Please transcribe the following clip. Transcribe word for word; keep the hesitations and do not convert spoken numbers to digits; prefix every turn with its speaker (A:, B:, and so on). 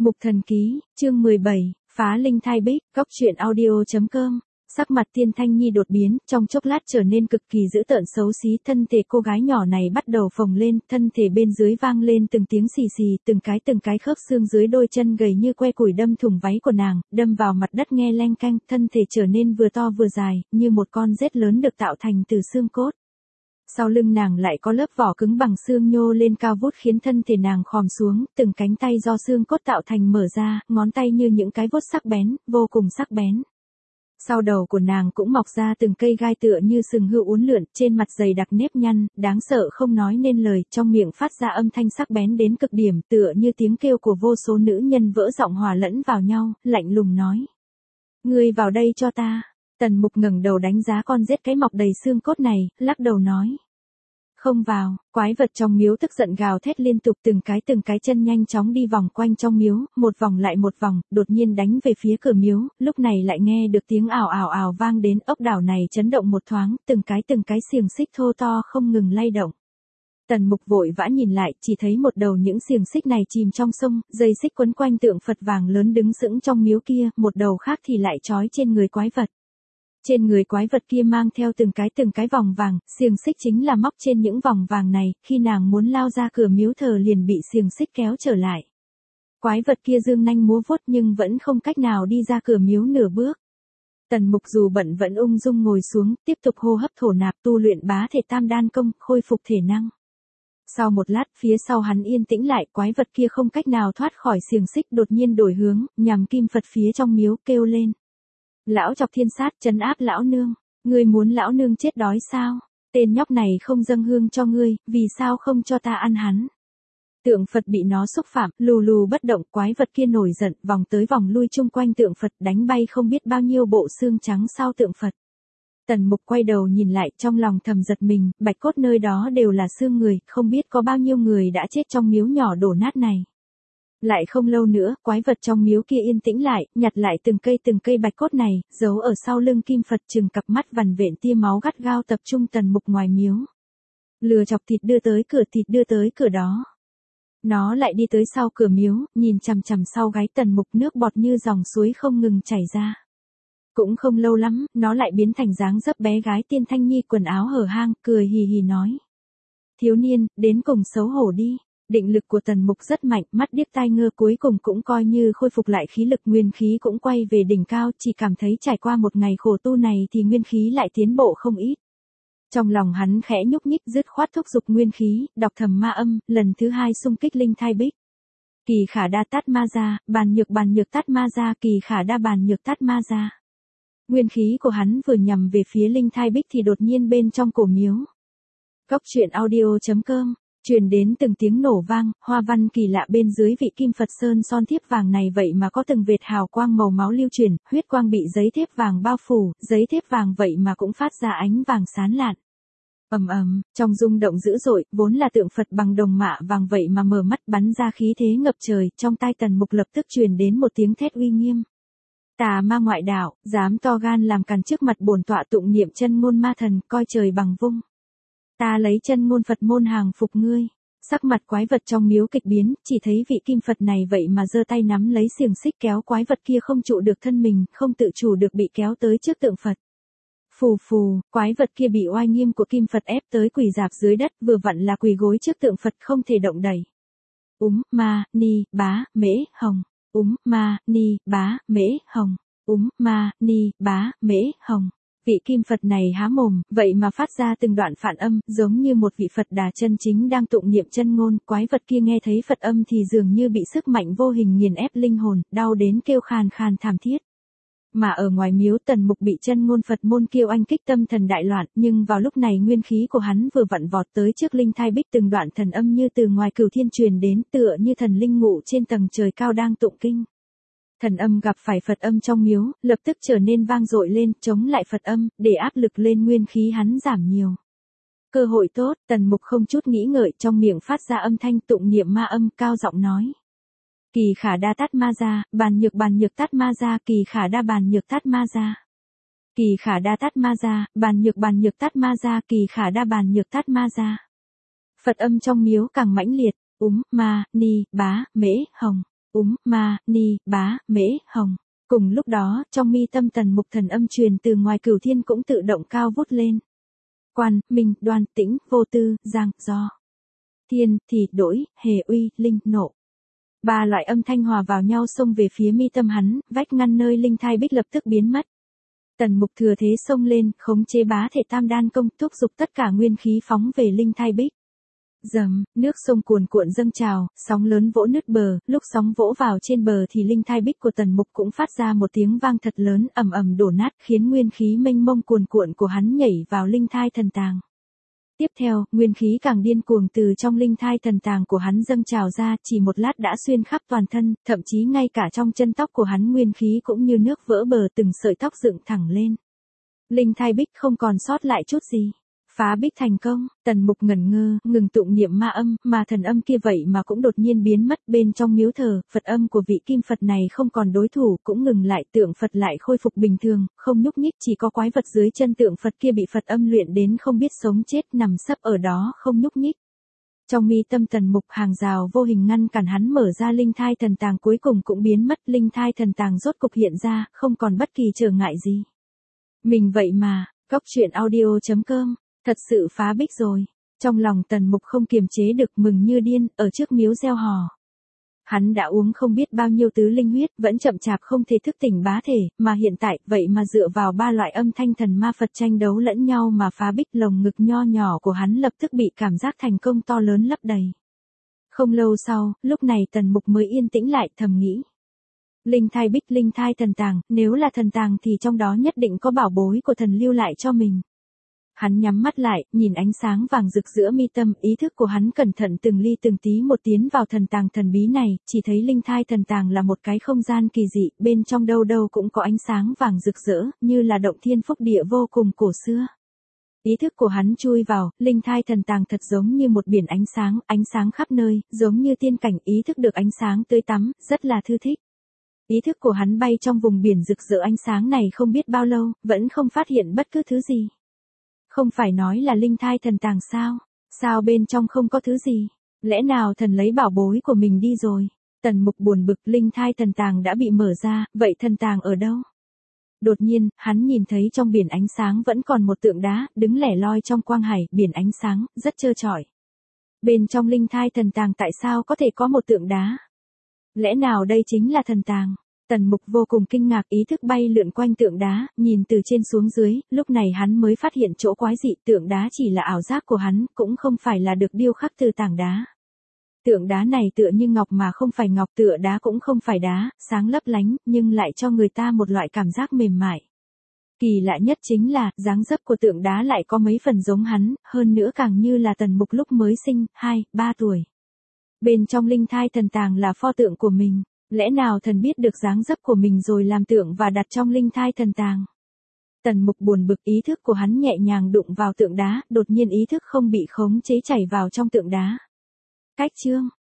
A: Mục Thần Ký, chương mười bảy, Phá Linh Thai Bích, góc truyện audio chấm com. Sắc mặt Tiên Thanh Nhi đột biến, trong chốc lát trở nên cực kỳ dữ tợn xấu xí, thân thể cô gái nhỏ này bắt đầu phồng lên, thân thể bên dưới vang lên từng tiếng xì xì, từng cái từng cái khớp xương dưới đôi chân gầy như que củi đâm thủng váy của nàng, đâm vào mặt đất nghe leng canh, thân thể trở nên vừa to vừa dài, như một con rết lớn được tạo thành từ xương cốt. Sau lưng nàng lại có lớp vỏ cứng bằng xương nhô lên cao vút khiến thân thể nàng khom xuống, từng cánh tay do xương cốt tạo thành mở ra, ngón tay như những cái vuốt sắc bén, vô cùng sắc bén. Sau đầu của nàng cũng mọc ra từng cây gai tựa như sừng hươu uốn lượn, trên mặt dày đặc nếp nhăn, đáng sợ không nói nên lời, trong miệng phát ra âm thanh sắc bén đến cực điểm, tựa như tiếng kêu của vô số nữ nhân vỡ giọng hòa lẫn vào nhau, lạnh lùng nói: "Ngươi vào đây cho ta." Tần Mục ngẩng đầu đánh giá con rết cái mọc đầy xương cốt này, lắc đầu nói: "Không vào." Quái vật trong miếu tức giận gào thét liên tục, từng cái từng cái chân nhanh chóng đi vòng quanh trong miếu, một vòng lại một vòng, đột nhiên đánh về phía cửa miếu, lúc này lại nghe được tiếng ào ào ào vang đến, ốc đảo này chấn động một thoáng, từng cái từng cái xiềng xích thô to không ngừng lay động. Tần Mục vội vã nhìn lại, chỉ thấy một đầu những xiềng xích này chìm trong sông, dây xích quấn quanh tượng Phật vàng lớn đứng sững trong miếu kia, một đầu khác thì lại trói trên người quái vật. Trên người quái vật kia mang theo từng cái từng cái vòng vàng, xiềng xích chính là móc trên những vòng vàng này, khi nàng muốn lao ra cửa miếu thờ liền bị xiềng xích kéo trở lại. Quái vật kia dương nanh múa vuốt nhưng vẫn không cách nào đi ra cửa miếu nửa bước. Tần Mục dù bận vẫn ung dung ngồi xuống, tiếp tục hô hấp thổ nạp tu luyện bá thể tam đan công, khôi phục thể năng. Sau một lát, phía sau hắn yên tĩnh lại, quái vật kia không cách nào thoát khỏi xiềng xích, đột nhiên đổi hướng, nhằm kim Phật phía trong miếu, kêu lên: "Lão Chọc Thiên Sát, trấn áp lão nương, ngươi muốn lão nương chết đói sao? Tên nhóc này không dâng hương cho ngươi, vì sao không cho ta ăn hắn?" Tượng Phật bị nó xúc phạm, lù lù bất động, quái vật kia nổi giận, vòng tới vòng lui chung quanh tượng Phật, đánh bay không biết bao nhiêu bộ xương trắng sau tượng Phật. Tần Mục quay đầu nhìn lại, trong lòng thầm giật mình, bạch cốt nơi đó đều là xương người, không biết có bao nhiêu người đã chết trong miếu nhỏ đổ nát này. Lại không lâu nữa, quái vật trong miếu kia yên tĩnh lại, nhặt lại từng cây từng cây bạch cốt này, giấu ở sau lưng kim Phật, chừng cặp mắt vằn vện tia máu gắt gao tập trung Tần Mục ngoài miếu. Lừa chọc thịt đưa tới cửa, thịt đưa tới cửa đó. Nó lại đi tới sau cửa miếu, nhìn chằm chằm sau gáy Tần Mục, nước bọt như dòng suối không ngừng chảy ra. Cũng không lâu lắm, nó lại biến thành dáng dấp bé gái Tiên Thanh Nhi quần áo hở hang, cười hì hì nói: "Thiếu niên, đến cùng xấu hổ đi." Định lực của Tần Mục rất mạnh, mắt điếc tai ngơ cuối cùng cũng coi như khôi phục lại khí lực, nguyên khí cũng quay về đỉnh cao, chỉ cảm thấy trải qua một ngày khổ tu này thì nguyên khí lại tiến bộ không ít. Trong lòng hắn khẽ nhúc nhích, dứt khoát thúc giục nguyên khí, đọc thầm ma âm, lần thứ hai xung kích linh thai bích. Kỳ khả đa tát ma ra, bàn nhược bàn nhược tát ma ra, kỳ khả đa bàn nhược tát ma ra. Nguyên khí của hắn vừa nhằm về phía linh thai bích thì đột nhiên bên trong cổ miếu. Góc truyện audio chấm com. Truyền đến từng tiếng nổ vang, hoa văn kỳ lạ bên dưới vị kim Phật sơn son thiếp vàng này vậy mà có từng vệt hào quang màu máu lưu truyền, huyết quang bị giấy thép vàng bao phủ, giấy thép vàng vậy mà cũng phát ra ánh vàng sáng lạn. Ầm ầm, trong rung động dữ dội, vốn là tượng Phật bằng đồng mạ vàng vậy mà mở mắt bắn ra khí thế ngập trời, trong tai Tần Mục lập tức truyền đến một tiếng thét uy nghiêm. Tà ma ngoại đạo, dám to gan làm càn trước mặt bổn tọa tụng niệm chân ngôn ma thần, coi trời bằng vung. Ta lấy chân ngôn Phật môn hàng phục ngươi. Sắc mặt quái vật trong miếu kịch biến, chỉ thấy vị kim Phật này vậy mà giơ tay nắm lấy xiềng xích kéo quái vật kia không trụ được thân mình, không tự chủ được bị kéo tới trước tượng Phật. Phù phù, quái vật kia bị oai nghiêm của kim Phật ép tới quỳ rạp dưới đất, vừa vặn là quỳ gối trước tượng Phật không thể động đậy. Úm ma ni bá mễ hồng. Úm ma ni bá mễ hồng. Úm ma ni bá mễ hồng. Vị kim Phật này há mồm, vậy mà phát ra từng đoạn phản âm, giống như một vị Phật đà chân chính đang tụng niệm chân ngôn, quái vật kia nghe thấy Phật âm thì dường như bị sức mạnh vô hình nghiền ép linh hồn, đau đến kêu khàn khàn thảm thiết. Mà ở ngoài miếu Tần Mục bị chân ngôn Phật môn kêu anh kích tâm thần đại loạn, nhưng vào lúc này nguyên khí của hắn vừa vặn vọt tới trước linh thai bích, từng đoạn thần âm như từ ngoài cửu thiên truyền đến, tựa như thần linh ngụ trên tầng trời cao đang tụng kinh. Thần âm gặp phải Phật âm trong miếu, lập tức trở nên vang dội lên, chống lại Phật âm, để áp lực lên nguyên khí hắn giảm nhiều. Cơ hội tốt, Tần Mục không chút nghĩ ngợi, trong miệng phát ra âm thanh tụng niệm ma âm, cao giọng nói: Kỳ khả đa tát ma ra, bàn nhược bàn nhược tát ma ra, kỳ khả đa bàn nhược tát ma ra. Kỳ khả đa tát ma ra, bàn nhược bàn nhược tát ma ra, kỳ khả đa bàn nhược tát ma ra. Phật âm trong miếu càng mãnh liệt, úm, ma, ni, bá, mễ, hồng. úm, ma, ni, bá, mễ, hồng. Cùng lúc đó, trong mi tâm Tần Mục thần âm truyền từ ngoài cửu thiên cũng tự động cao vút lên. Quan, minh, đoan, tĩnh, vô tư, giang, do. Thiên, thì, đổi, hề, uy, linh, nộ. Ba loại âm thanh hòa vào nhau xông về phía mi tâm hắn, vách ngăn nơi linh thai bích lập tức biến mất. Tần Mục thừa thế xông lên, khống chế bá thể tam đan công, thúc giục tất cả nguyên khí phóng về linh thai bích. Dầm, nước sông cuồn cuộn dâng trào, sóng lớn vỗ nứt bờ, lúc sóng vỗ vào trên bờ thì linh thai bích của Tần Mục cũng phát ra một tiếng vang thật lớn, ầm ầm đổ nát, khiến nguyên khí mênh mông cuồn cuộn của hắn nhảy vào linh thai thần tàng. Tiếp theo, nguyên khí càng điên cuồng từ trong linh thai thần tàng của hắn dâng trào ra, chỉ một lát đã xuyên khắp toàn thân, thậm chí ngay cả trong chân tóc của hắn nguyên khí cũng như nước vỡ bờ, từng sợi tóc dựng thẳng lên. Linh thai bích không còn sót lại chút gì. Phá bích thành công, Tần Mục ngẩn ngơ, ngừng tụng niệm ma âm, mà thần âm kia vậy mà cũng đột nhiên biến mất. Bên trong miếu thờ, Phật âm của vị kim Phật này không còn đối thủ, cũng ngừng lại, tượng Phật lại khôi phục bình thường, không nhúc nhích, chỉ có quái vật dưới chân tượng Phật kia bị Phật âm luyện đến không biết sống chết, nằm sấp ở đó không nhúc nhích. Trong mi tâm Tần Mục, hàng rào vô hình ngăn cản hắn mở ra linh thai thần tàng cuối cùng cũng biến mất, linh thai thần tàng rốt cục hiện ra, không còn bất kỳ trở ngại gì. Mình vậy mà, Góc Truyện Audio chấm com thật sự phá bích rồi. Trong lòng Tần Mục không kiềm chế được, mừng như điên, ở trước miếu reo hò. Hắn đã uống không biết bao nhiêu tứ linh huyết, vẫn chậm chạp không thể thức tỉnh bá thể, mà hiện tại, vậy mà dựa vào ba loại âm thanh thần ma Phật tranh đấu lẫn nhau mà phá bích. Lồng ngực nho nhỏ của hắn lập tức bị cảm giác thành công to lớn lấp đầy. Không lâu sau, lúc này Tần Mục mới yên tĩnh lại, thầm nghĩ. Linh thai bích, linh thai thần tàng, nếu là thần tàng thì trong đó nhất định có bảo bối của thần lưu lại cho mình. Hắn nhắm mắt lại, nhìn ánh sáng vàng rực giữa mi tâm, ý thức của hắn cẩn thận từng ly từng tí một tiến vào thần tàng thần bí này, chỉ thấy linh thai thần tàng là một cái không gian kỳ dị, bên trong đâu đâu cũng có ánh sáng vàng rực rỡ, như là động thiên phúc địa vô cùng cổ xưa. Ý thức của hắn chui vào, linh thai thần tàng thật giống như một biển ánh sáng, ánh sáng khắp nơi, giống như tiên cảnh, ý thức được ánh sáng tươi tắm, rất là thư thích. Ý thức của hắn bay trong vùng biển rực rỡ ánh sáng này không biết bao lâu, vẫn không phát hiện bất cứ thứ gì. Không phải nói là linh thai thần tàng sao? Sao bên trong không có thứ gì? Lẽ nào thần lấy bảo bối của mình đi rồi? Tần Mục buồn bực, linh thai thần tàng đã bị mở ra, vậy thần tàng ở đâu? Đột nhiên, hắn nhìn thấy trong biển ánh sáng vẫn còn một tượng đá, đứng lẻ loi trong quang hải, biển ánh sáng, rất trơ trọi. Bên trong linh thai thần tàng tại sao có thể có một tượng đá? Lẽ nào đây chính là thần tàng? Tần Mục vô cùng kinh ngạc, ý thức bay lượn quanh tượng đá, nhìn từ trên xuống dưới, lúc này hắn mới phát hiện chỗ quái dị, tượng đá chỉ là ảo giác của hắn, cũng không phải là được điêu khắc từ tảng đá. Tượng đá này tựa như ngọc mà không phải ngọc, tựa đá cũng không phải đá, sáng lấp lánh, nhưng lại cho người ta một loại cảm giác mềm mại. Kỳ lạ nhất chính là, dáng dấp của tượng đá lại có mấy phần giống hắn, hơn nữa càng như là Tần Mục lúc mới sinh, hai, ba tuổi. Bên trong linh thai thần tàng là pho tượng của mình. Lẽ nào thần biết được dáng dấp của mình rồi làm tượng và đặt trong linh thai thần tàng? Tần Mục buồn bực, ý thức của hắn nhẹ nhàng đụng vào tượng đá, đột nhiên ý thức không bị khống chế chảy vào trong tượng đá. Cách chương,